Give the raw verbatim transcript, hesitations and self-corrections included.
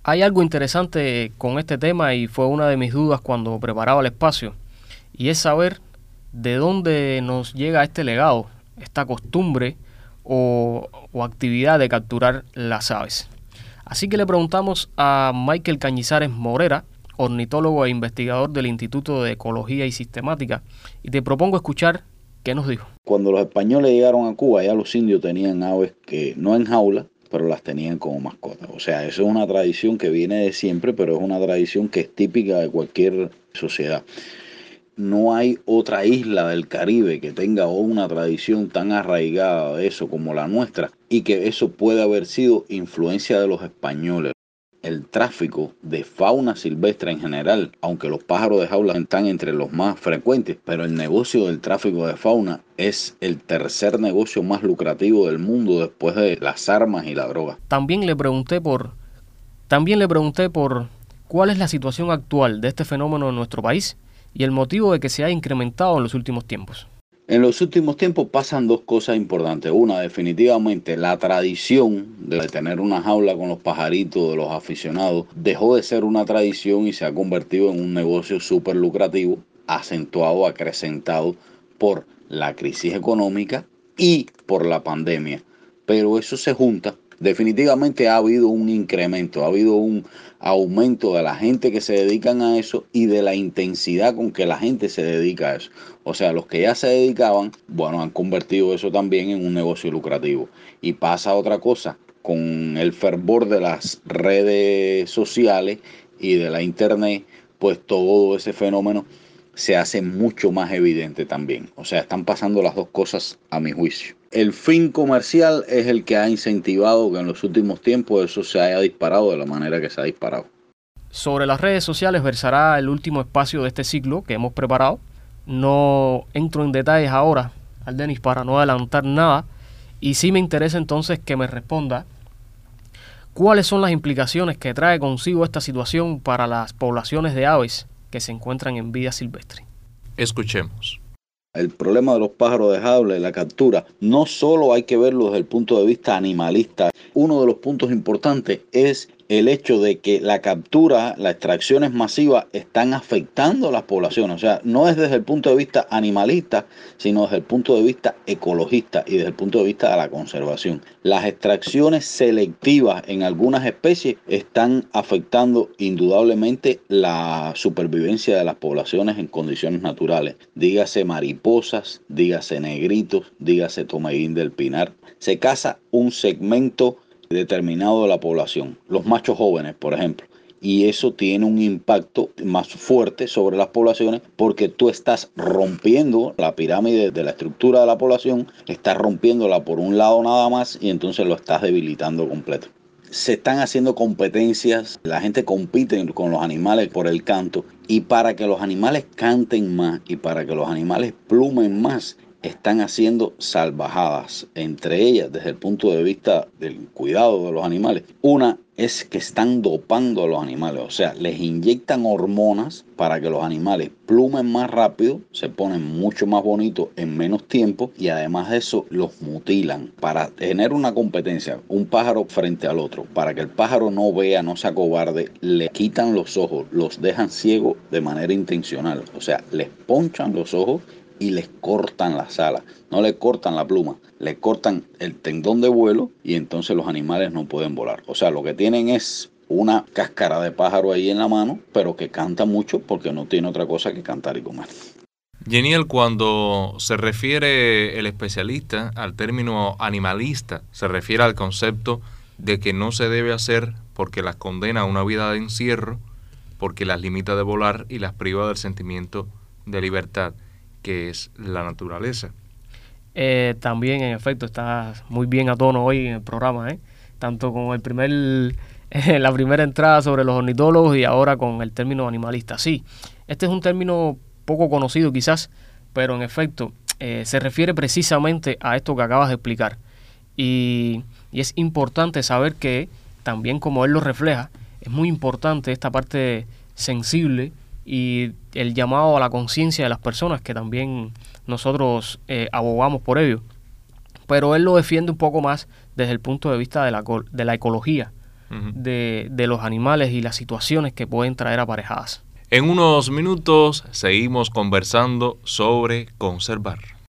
Hay algo interesante con este tema y fue una de mis dudas cuando preparaba el espacio, y es saber de dónde nos llega este legado, esta costumbre o, o actividad de capturar las aves. Así que le preguntamos a Michael Cañizares Morera, ornitólogo e investigador del Instituto de Ecología y Sistemática, y te propongo escuchar qué nos dijo. Cuando los españoles llegaron a Cuba, ya los indios tenían aves que no en jaula, pero las tenían como mascotas. O sea, eso es una tradición que viene de siempre, pero es una tradición que es típica de cualquier sociedad. No hay otra isla del Caribe que tenga una tradición tan arraigada de eso como la nuestra, y que eso puede haber sido influencia de los españoles. El tráfico de fauna silvestre en general, aunque los pájaros de jaula están entre los más frecuentes, pero el negocio del tráfico de fauna es el tercer negocio más lucrativo del mundo después de las armas y la droga. También le pregunté por, también le pregunté por cuál es la situación actual de este fenómeno en nuestro país y el motivo de que se haya incrementado en los últimos tiempos. En los últimos tiempos pasan dos cosas importantes. Una, definitivamente, la tradición de tener una jaula con los pajaritos de los aficionados dejó de ser una tradición y se ha convertido en un negocio súper lucrativo, acentuado, acrecentado por la crisis económica y por la pandemia. Pero eso se junta. Definitivamente ha habido un incremento, ha habido un aumento de la gente que se dedican a eso y de la intensidad con que la gente se dedica a eso. O sea, los que ya se dedicaban, bueno, han convertido eso también en un negocio lucrativo. Y pasa otra cosa, con el fervor de las redes sociales y de la internet, pues todo ese fenómeno se hace mucho más evidente también. O sea, están pasando las dos cosas a mi juicio. El fin comercial es el que ha incentivado que en los últimos tiempos eso se haya disparado de la manera que se ha disparado. Sobre las redes sociales versará el último espacio de este ciclo que hemos preparado. No entro en detalles ahora, Ardenis, para no adelantar nada, y sí me interesa entonces que me responda cuáles son las implicaciones que trae consigo esta situación para las poblaciones de aves que se encuentran en vida silvestre. Escuchemos. El problema de los pájaros de jaula y la captura no solo hay que verlo desde el punto de vista animalista. Uno de los puntos importantes es el hecho de que la captura, las extracciones masivas están afectando a las poblaciones. O sea, no es desde el punto de vista animalista, sino desde el punto de vista ecologista y desde el punto de vista de la conservación. Las extracciones selectivas en algunas especies están afectando indudablemente la supervivencia de las poblaciones en condiciones naturales. Dígase mariposas, dígase negritos, dígase tomeguín del pinar. Se caza un segmento determinado de la población, los machos jóvenes, por ejemplo, y eso tiene un impacto más fuerte sobre las poblaciones porque tú estás rompiendo la pirámide de la estructura de la población, estás rompiéndola por un lado nada más y entonces lo estás debilitando completo. Se están haciendo competencias, la gente compite con los animales por el canto, y para que los animales canten más y para que los animales plumen más, están haciendo salvajadas, entre ellas desde el punto de vista del cuidado de los animales. Una es que están dopando a los animales, o sea, les inyectan hormonas para que los animales plumen más rápido, se ponen mucho más bonitos en menos tiempo y además de eso los mutilan para tener una competencia, un pájaro frente al otro. Para que el pájaro no vea, no se acobarde, le quitan los ojos, los dejan ciegos de manera intencional, o sea, les ponchan los ojos y les cortan las alas, no le cortan la pluma, le cortan el tendón de vuelo y entonces los animales no pueden volar. O sea, lo que tienen es una cáscara de pájaro ahí en la mano, pero que canta mucho porque no tiene otra cosa que cantar y comer. Yeniel, cuando se refiere el especialista al término animalista, se refiere al concepto de que no se debe hacer porque las condena a una vida de encierro, porque las limita de volar y las priva del sentimiento de libertad, que es la naturaleza. Eh, también, en efecto, estás muy bien a tono hoy en el programa, ¿eh? Tanto con el primer, eh, la primera entrada sobre los ornitólogos y ahora con el término animalista. Sí, este es un término poco conocido quizás, pero en efecto eh, se refiere precisamente a esto que acabas de explicar. Y, y es importante saber que, también como él lo refleja, es muy importante esta parte sensible y el llamado a la conciencia de las personas, que también nosotros eh, abogamos por ello. Pero él lo defiende un poco más desde el punto de vista de la, de la ecología, uh-huh. de, de los animales y las situaciones que pueden traer aparejadas. En unos minutos seguimos conversando sobre conservar.